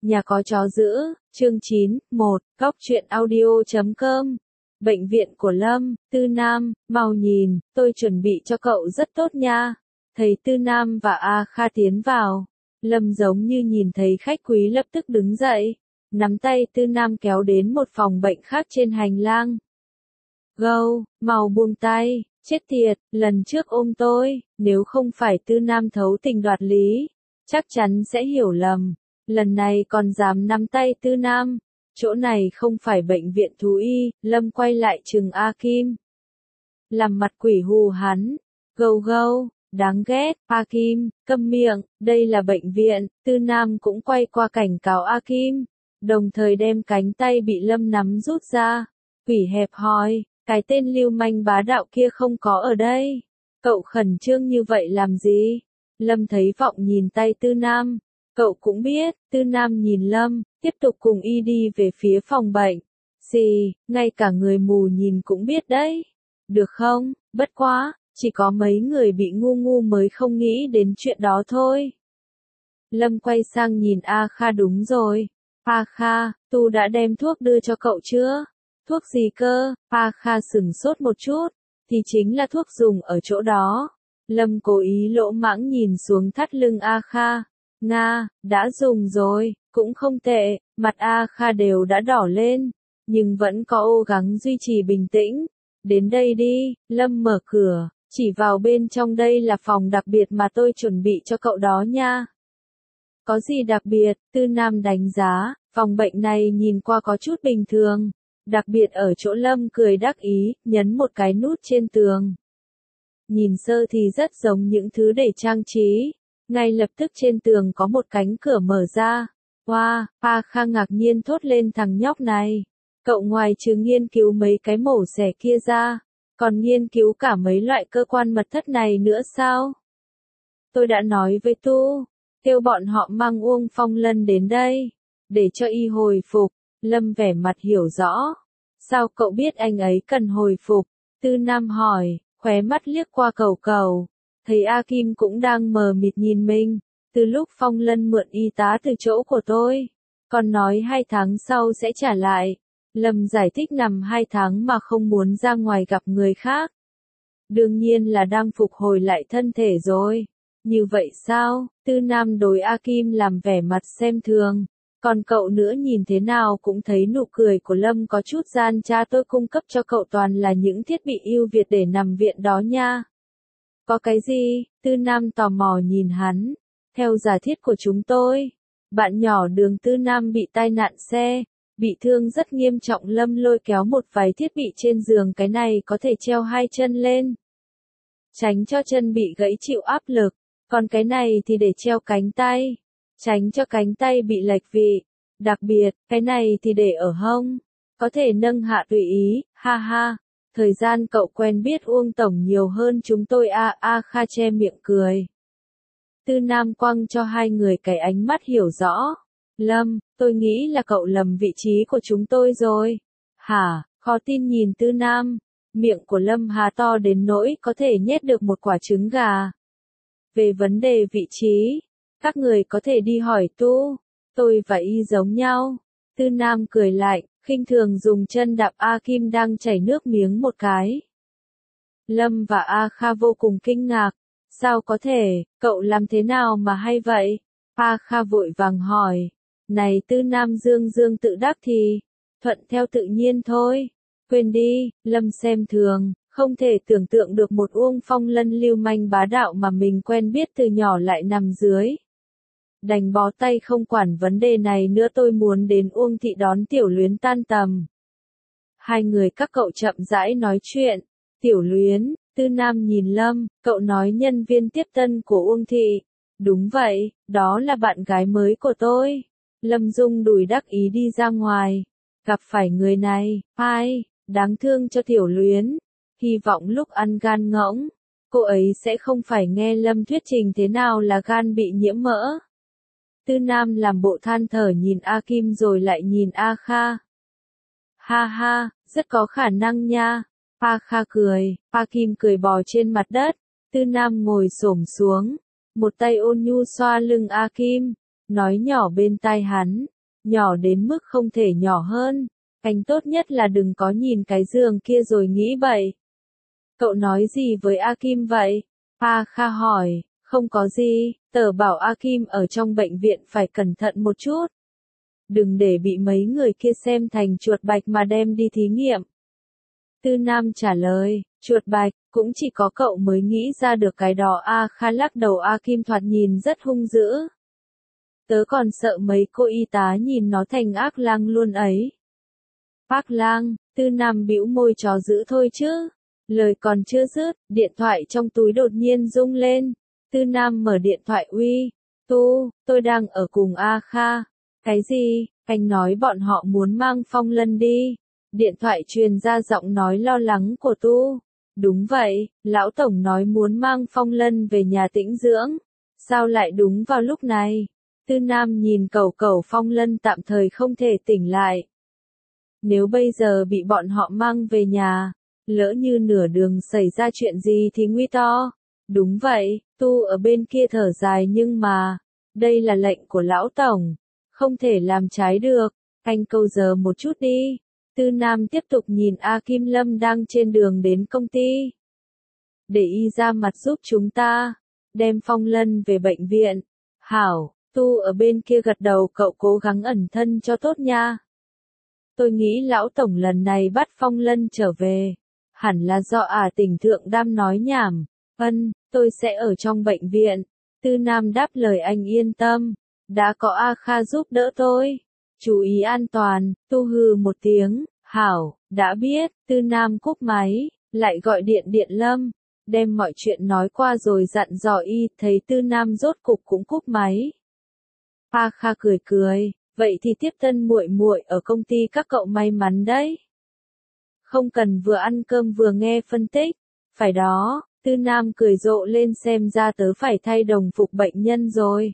Nhà có chó giữ, chương 9, 1, Góc truyện audio.com. Bệnh viện của Lâm, Tư Nam, mau nhìn, tôi chuẩn bị cho cậu rất tốt nha. Thấy Tư Nam và A Kha tiến vào, Lâm giống như nhìn thấy khách quý lập tức đứng dậy, nắm tay Tư Nam kéo đến một phòng bệnh khác trên hành lang. Gâu, mau buông tay, chết tiệt, lần trước ôm tôi, nếu không phải Tư Nam thấu tình đoạt lý, chắc chắn sẽ hiểu lầm. Lần này còn dám nắm tay Tư Nam, chỗ này không phải bệnh viện thú y. Lâm quay lại trừng A Kim, làm mặt quỷ hù hắn. Gâu gâu, đáng ghét. A Kim, câm miệng, đây là bệnh viện. Tư Nam cũng quay qua cảnh cáo A Kim, đồng thời đem cánh tay bị Lâm nắm rút ra. Quỷ hẹp hòi, cái tên lưu manh bá đạo kia không có ở đây, cậu khẩn trương như vậy làm gì? Lâm thấy vọng nhìn tay Tư Nam. Cậu cũng biết. Tư Nam nhìn Lâm, tiếp tục cùng y đi về phía phòng bệnh. Gì, ngay cả người mù nhìn cũng biết đấy. Được không, bất quá, chỉ có mấy người bị ngu mới không nghĩ đến chuyện đó thôi. Lâm quay sang nhìn A Kha. Đúng rồi. A Kha, Tu đã đem thuốc đưa cho cậu chưa? Thuốc gì cơ? A Kha sửng sốt một chút. Thì chính là thuốc dùng ở chỗ đó. Lâm cố ý lỗ mãng nhìn xuống thắt lưng A Kha. Nga, đã dùng rồi, cũng không tệ. Mặt A Kha đều đã đỏ lên, nhưng vẫn có cố gắng duy trì bình tĩnh. Đến đây đi. Lâm mở cửa, chỉ vào bên trong. Đây là phòng đặc biệt mà tôi chuẩn bị cho cậu đó nha. Có gì đặc biệt? Tư Nam đánh giá, phòng bệnh này nhìn qua có chút bình thường. Đặc biệt ở chỗ Lâm cười đắc ý, nhấn một cái nút trên tường. Nhìn sơ thì rất giống những thứ để trang trí. Ngay lập tức trên tường có một cánh cửa mở ra. Wow, A Kha ngạc nhiên thốt lên, thằng nhóc này. Cậu ngoài trừ nghiên cứu mấy cái mổ xẻ kia ra, còn nghiên cứu cả mấy loại cơ quan mật thất này nữa sao? Tôi đã nói với Tu, kêu bọn họ mang Uông Phong Lân đến đây, để cho y hồi phục. Lâm vẻ mặt hiểu rõ. Sao cậu biết anh ấy cần hồi phục? Tư Nam hỏi, khóe mắt liếc qua Cầu Cầu. Thấy A Kim cũng đang mờ mịt nhìn mình. Từ lúc Phong Lân mượn y tá từ chỗ của tôi, còn nói 2 tháng sau sẽ trả lại. Lâm giải thích nằm 2 tháng mà không muốn ra ngoài gặp người khác. Đương nhiên là đang phục hồi lại thân thể rồi. Như vậy sao? Tư Nam đối A Kim làm vẻ mặt xem thường. Còn cậu nữa nhìn thế nào cũng thấy nụ cười của Lâm có chút gian trá. Tôi cung cấp cho cậu toàn là những thiết bị ưu việt để nằm viện đó nha. Có cái gì? Tư Nam tò mò nhìn hắn. Theo giả thiết của chúng tôi, bạn nhỏ Đường Tư Nam bị tai nạn xe, bị thương rất nghiêm trọng. Lâm lôi kéo một vài thiết bị trên giường. Cái này có thể treo 2 chân lên, tránh cho chân bị gãy chịu áp lực. Còn cái này thì để treo cánh tay, tránh cho cánh tay bị lệch vị. Đặc biệt, cái này thì để ở hông, có thể nâng hạ tùy ý. Ha ha, thời gian cậu quen biết Uông Tổng nhiều hơn chúng tôi. A Kha che miệng cười. Tư Nam quăng cho hai người cái ánh mắt hiểu rõ. Lâm, tôi nghĩ là cậu lầm vị trí của chúng tôi rồi. Hả? Khó tin nhìn Tư Nam. Miệng của Lâm há to đến nỗi có thể nhét được một quả trứng gà. Về vấn đề vị trí, các người có thể đi hỏi Tu. Tôi và y giống nhau. Tư Nam cười lạnh, khinh thường dùng chân đạp A Kim đang chảy nước miếng một cái. Lâm và A Kha vô cùng kinh ngạc. Sao có thể, cậu làm thế nào mà hay vậy? A Kha vội vàng hỏi. Này Tư Nam dương tự đắc thì, thuận theo tự nhiên thôi. Quên đi. Lâm xem thường, không thể tưởng tượng được một Uông Phong Lân lưu manh bá đạo mà mình quen biết từ nhỏ lại nằm dưới. Đành bó tay không quản vấn đề này nữa. Tôi muốn đến Uông thị đón Tiểu Luyến tan tầm. Hai người các cậu chậm rãi nói chuyện. Tiểu Luyến. Tư Nam nhìn Lâm, cậu nói nhân viên tiếp tân của Uông thị. Đúng vậy, đó là bạn gái mới của tôi. Lâm rung đùi đắc ý đi ra ngoài. Gặp phải người này, ai, đáng thương cho Tiểu Luyến. Hy vọng lúc ăn gan ngỗng, cô ấy sẽ không phải nghe Lâm thuyết trình thế nào là gan bị nhiễm mỡ. Tư Nam làm bộ than thở nhìn A Kim rồi lại nhìn A Kha. Ha ha, rất có khả năng nha. A Kha cười, A Kim cười bò trên mặt đất. Tư Nam ngồi xổm xuống, một tay ôn nhu xoa lưng A Kim, nói nhỏ bên tai hắn, nhỏ đến mức không thể nhỏ hơn. Anh tốt nhất là đừng có nhìn cái giường kia rồi nghĩ bậy. Cậu nói gì với A Kim vậy? A Kha hỏi, không có gì, tớ bảo A Kim ở trong bệnh viện phải cẩn thận một chút. Đừng để bị mấy người kia xem thành chuột bạch mà đem đi thí nghiệm. Tư Nam trả lời, chuột bạch, cũng chỉ có cậu mới nghĩ ra được cái đó. A Kha lắc đầu. A Kim thoạt nhìn rất hung dữ. Tớ còn sợ mấy cô y tá nhìn nó thành ác lang luôn ấy. Ác lang, Tư Nam bĩu môi, chó dữ thôi chứ. Lời còn chưa dứt, điện thoại trong túi đột nhiên rung lên. Tư Nam mở điện thoại. Uy, tôi đang ở cùng A Kha. Cái gì? Anh nói bọn họ muốn mang Phong Lân đi. Điện thoại truyền ra giọng nói lo lắng của Tu. Đúng vậy, lão tổng nói muốn mang Phong Lân về nhà tĩnh dưỡng. Sao lại đúng vào lúc này? Tư Nam nhìn cẩu Phong Lân tạm thời không thể tỉnh lại. Nếu bây giờ bị bọn họ mang về nhà, lỡ như nửa đường xảy ra chuyện gì thì nguy to. Đúng vậy, Tu ở bên kia thở dài, nhưng mà, đây là lệnh của lão tổng, không thể làm trái được. Anh câu giờ một chút đi. Tư Nam tiếp tục nhìn A Kim Lâm đang trên đường đến công ty. Để y ra mặt giúp chúng ta, đem Phong Lân về bệnh viện. Hảo, Tu ở bên kia gật đầu. Cậu cố gắng ẩn thân cho tốt nha. Tôi nghĩ lão tổng lần này bắt Phong Lân trở về, hẳn là do Tỉnh Thượng Đam nói nhảm. Tôi sẽ ở trong bệnh viện. Tư Nam đáp lời. Anh yên tâm, đã có A Kha giúp đỡ tôi. Chú ý an toàn. Tu hừ một tiếng, hảo, đã biết. Tư Nam cúp máy, lại gọi điện Lâm, đem mọi chuyện nói qua rồi dặn dò y. Thấy Tư Nam rốt cục cũng cúp máy, A Kha cười, vậy thì tiếp tân muội muội ở công ty các cậu may mắn đấy. Không cần vừa ăn cơm vừa nghe phân tích. Phải đó, Tư Nam cười rộ lên, xem ra tớ phải thay đồng phục bệnh nhân rồi.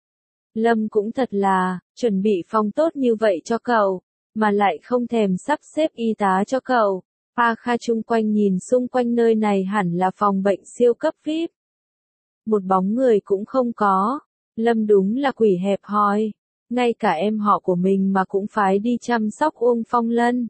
Lâm cũng thật là, chuẩn bị phòng tốt như vậy cho cậu, mà lại không thèm sắp xếp y tá cho cậu. A Kha chung quanh nhìn xung quanh, nơi này hẳn là phòng bệnh siêu cấp VIP. Một bóng người cũng không có. Lâm đúng là quỷ hẹp hòi. Ngay cả em họ của mình mà cũng phái đi chăm sóc Uông Phong Lân.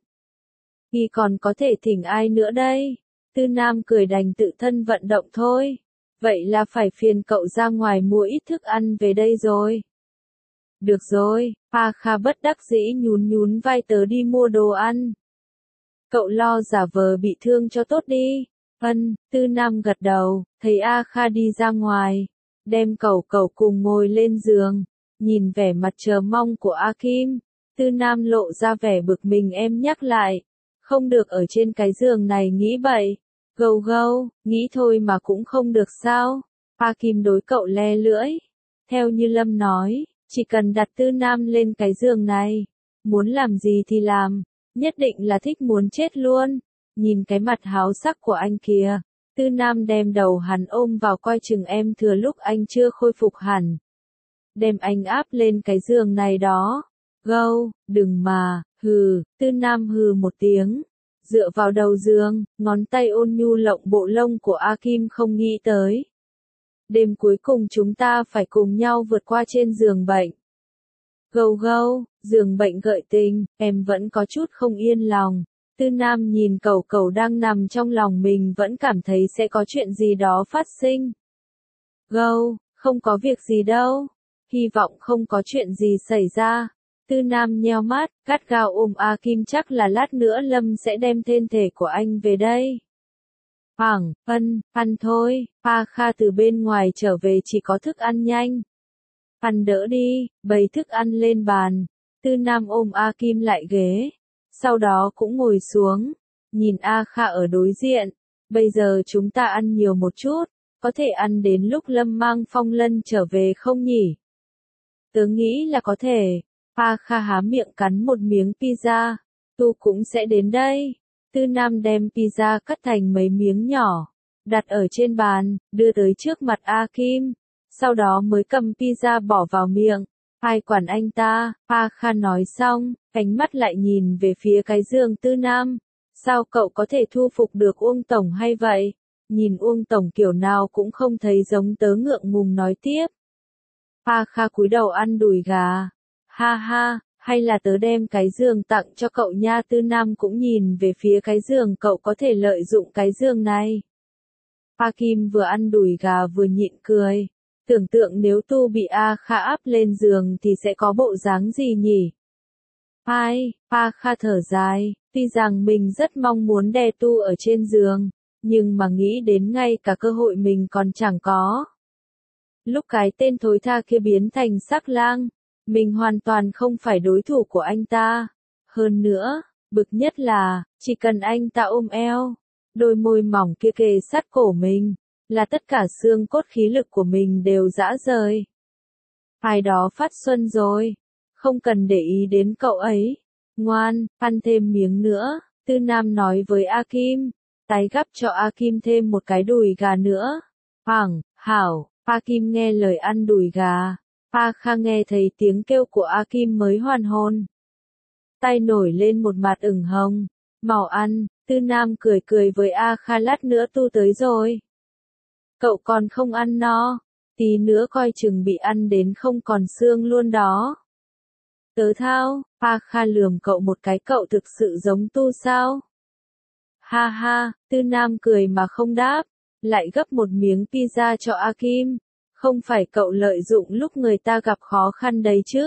Y còn có thể thỉnh ai nữa đây? Tư Nam cười đành tự thân vận động thôi. Vậy là phải phiền cậu ra ngoài mua ít thức ăn về đây rồi. Được rồi, A Kha bất đắc dĩ nhún vai, tớ đi mua đồ ăn. Cậu lo giả vờ bị thương cho tốt đi. Tư Nam gật đầu, thấy A Kha đi ra ngoài, đem cẩu cùng ngồi lên giường, nhìn vẻ mặt chờ mong của A Kim. Tư Nam lộ ra vẻ bực mình. Em nhắc lại, không được ở trên cái giường này nghĩ bậy. Gâu, nghĩ thôi mà cũng không được sao? A Kim đối cậu le lưỡi. Theo như Lâm nói, chỉ cần đặt Tư Nam lên cái giường này, muốn làm gì thì làm, nhất định là thích muốn chết luôn. Nhìn cái mặt háo sắc của anh kìa. Tư Nam đem đầu hắn ôm vào, coi chừng em thừa lúc anh chưa khôi phục hẳn. Đem anh áp lên cái giường này đó. Gâu, đừng mà, hừ. Tư Nam hừ một tiếng, dựa vào đầu giường, ngón tay ôn nhu lộng bộ lông của A Kim. Không nghĩ tới, đêm cuối cùng chúng ta phải cùng nhau vượt qua trên giường bệnh. Gâu, giường bệnh gợi tình, em vẫn có chút không yên lòng. Tư Nam nhìn cẩu đang nằm trong lòng mình, vẫn cảm thấy sẽ có chuyện gì đó phát sinh. Gâu, không có việc gì đâu. Hy vọng không có chuyện gì xảy ra. Tư Nam nheo mắt, gắt gao ôm A Kim. Chắc là lát nữa Lâm sẽ đem thân thể của anh về đây. Ăn thôi. A Kha từ bên ngoài trở về, chỉ có thức ăn nhanh. Ăn đỡ đi, bày thức ăn lên bàn. Tư Nam ôm A Kim lại ghế, sau đó cũng ngồi xuống, nhìn A Kha ở đối diện. Bây giờ chúng ta ăn nhiều một chút, có thể ăn đến lúc Lâm mang Phong Lân trở về không nhỉ? Tớ nghĩ là có thể. A Kha há miệng cắn một miếng pizza. Tu cũng sẽ đến đây. Tư Nam đem pizza cắt thành mấy miếng nhỏ, đặt ở trên bàn, đưa tới trước mặt A Kim. Sau đó mới cầm pizza bỏ vào miệng. Ai quản anh ta? A Kha nói xong, ánh mắt lại nhìn về phía cái giường Tư Nam. Sao cậu có thể thu phục được Uông Tổng hay vậy? Nhìn Uông Tổng kiểu nào cũng không thấy giống tớ. Ngượng ngùng nói tiếp. A Kha cúi đầu ăn đùi gà. Ha Hay là tớ đem cái giường tặng cho cậu nha. Tư Nam cũng nhìn về phía cái giường, cậu có thể lợi dụng cái giường này. A Kim vừa ăn đùi gà vừa nhịn cười. Tưởng tượng nếu Tu bị A Kha áp lên giường thì sẽ có bộ dáng gì nhỉ? Ai, A Kha thở dài, tuy rằng mình rất mong muốn đè Tu ở trên giường, nhưng mà nghĩ đến ngay cả cơ hội mình còn chẳng có. Lúc cái tên thối tha kia biến thành sắc lang, mình hoàn toàn không phải đối thủ của anh ta. Hơn nữa, bực nhất là, chỉ cần anh ta ôm eo, đôi môi mỏng kia kề sát cổ mình, là tất cả xương cốt khí lực của mình đều rã rời. Ai đó phát xuân rồi, không cần để ý đến cậu ấy. Ngoan, ăn thêm miếng nữa, Tư Nam nói với A Kim, tái gắp cho A Kim thêm một cái đùi gà nữa. Hảo, A Kim nghe lời ăn đùi gà. A Kha nghe thấy tiếng kêu của A Kim mới hoàn hồn. Tay nổi lên một mặt ửng hồng. Mau ăn, Tư Nam cười cười với A Kha, lát nữa Tu tới rồi. Cậu còn không ăn no, tí nữa coi chừng bị ăn đến không còn xương luôn đó. Tớ thao, A Kha lườm cậu một cái, cậu thực sự giống Tu sao? Ha ha, Tư Nam cười mà không đáp, lại gấp một miếng pizza cho A Kim. Không phải cậu lợi dụng lúc người ta gặp khó khăn đấy chứ?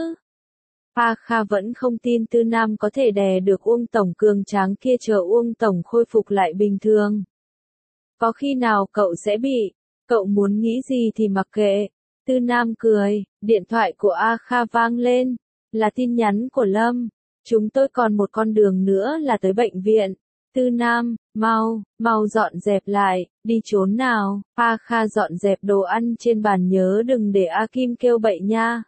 A Kha vẫn không tin Tư Nam có thể đè được Uông Tổng cường tráng kia, chờ Uông Tổng khôi phục lại bình thường. Có khi nào cậu sẽ bị, cậu muốn nghĩ gì thì mặc kệ. Tư Nam cười, điện thoại của A Kha vang lên, là tin nhắn của Lâm. Chúng tôi còn một con đường nữa là tới bệnh viện. Tư Nam, mau dọn dẹp lại, đi trốn nào. A Kha dọn dẹp đồ ăn trên bàn, nhớ đừng để A Kim kêu bậy nha.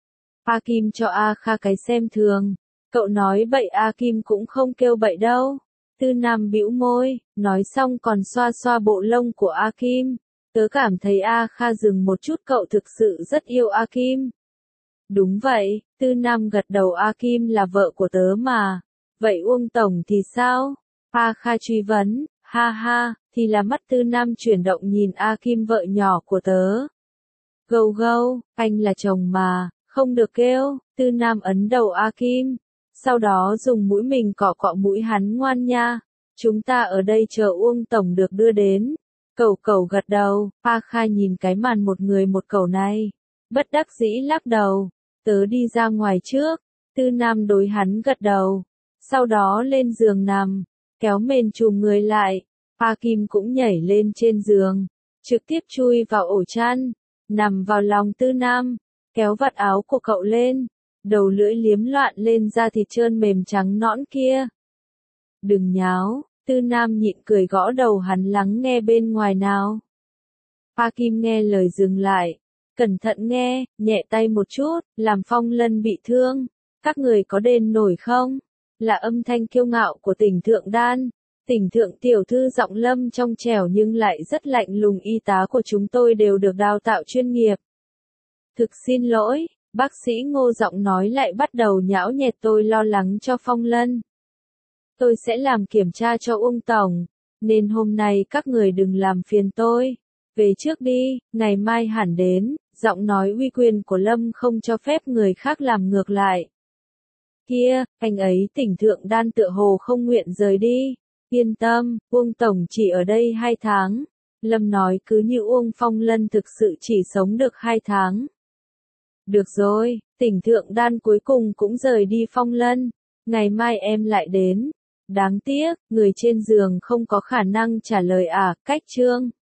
A Kim cho A Kha cái xem thường. Cậu nói bậy, A Kim cũng không kêu bậy đâu. Tư Nam bĩu môi, nói xong còn xoa xoa bộ lông của A Kim. Tớ cảm thấy A Kha dừng một chút, cậu thực sự rất yêu A Kim. Đúng vậy, Tư Nam gật đầu, A Kim là vợ của tớ mà. Vậy Uông Tổng thì sao? A Kha truy vấn. Ha ha, thì là mắt Tư Nam chuyển động nhìn A Kim, vợ nhỏ của tớ. Gâu, anh là chồng mà, không được kêu. Tư Nam ấn đầu A Kim, sau đó dùng mũi mình cọ cọ mũi hắn, ngoan nha. Chúng ta ở đây chờ Uông Tổng được đưa đến. Cẩu gật đầu. A Kha nhìn cái màn một người một cẩu này, bất đắc dĩ lắc đầu. Tớ đi ra ngoài trước. Tư Nam đối hắn gật đầu, sau đó lên giường nằm, kéo mền trùm người lại. A Kim cũng nhảy lên trên giường, trực tiếp chui vào ổ chăn, nằm vào lòng Tư Nam, kéo vạt áo của cậu lên, đầu lưỡi liếm loạn lên da thịt trơn mềm trắng nõn kia. Đừng nháo, Tư Nam nhịn cười gõ đầu hắn, lắng nghe bên ngoài nào. A Kim nghe lời dừng lại, cẩn thận nghe, nhẹ tay một chút, làm Phong Lân bị thương. Các người có đền nổi không? Là âm thanh kiêu ngạo của Tỉnh Thượng Đan. Tỉnh Thượng tiểu thư giọng Lâm trong trẻo nhưng lại rất lạnh lùng, y tá của chúng tôi đều được đào tạo chuyên nghiệp. Thực xin lỗi, bác sĩ Ngô giọng nói lại bắt đầu nhão nhẹt, tôi lo lắng cho Phong Lân. Tôi sẽ làm kiểm tra cho Uông Tổng, nên hôm nay các người đừng làm phiền tôi. Về trước đi, ngày mai hẳn đến. Giọng nói uy quyền của Lâm không cho phép người khác làm ngược lại. Kia, anh ấy Tỉnh Thượng Đan tựa hồ không nguyện rời đi. Yên tâm, Uông Tổng chỉ ở đây 2 tháng. Lâm nói cứ như Uông Phong Lân thực sự chỉ sống được 2 tháng. Được rồi, Tỉnh Thượng Đan cuối cùng cũng rời đi Phong Lân. Ngày mai em lại đến. Đáng tiếc, người trên giường không có khả năng trả lời à, cách chương.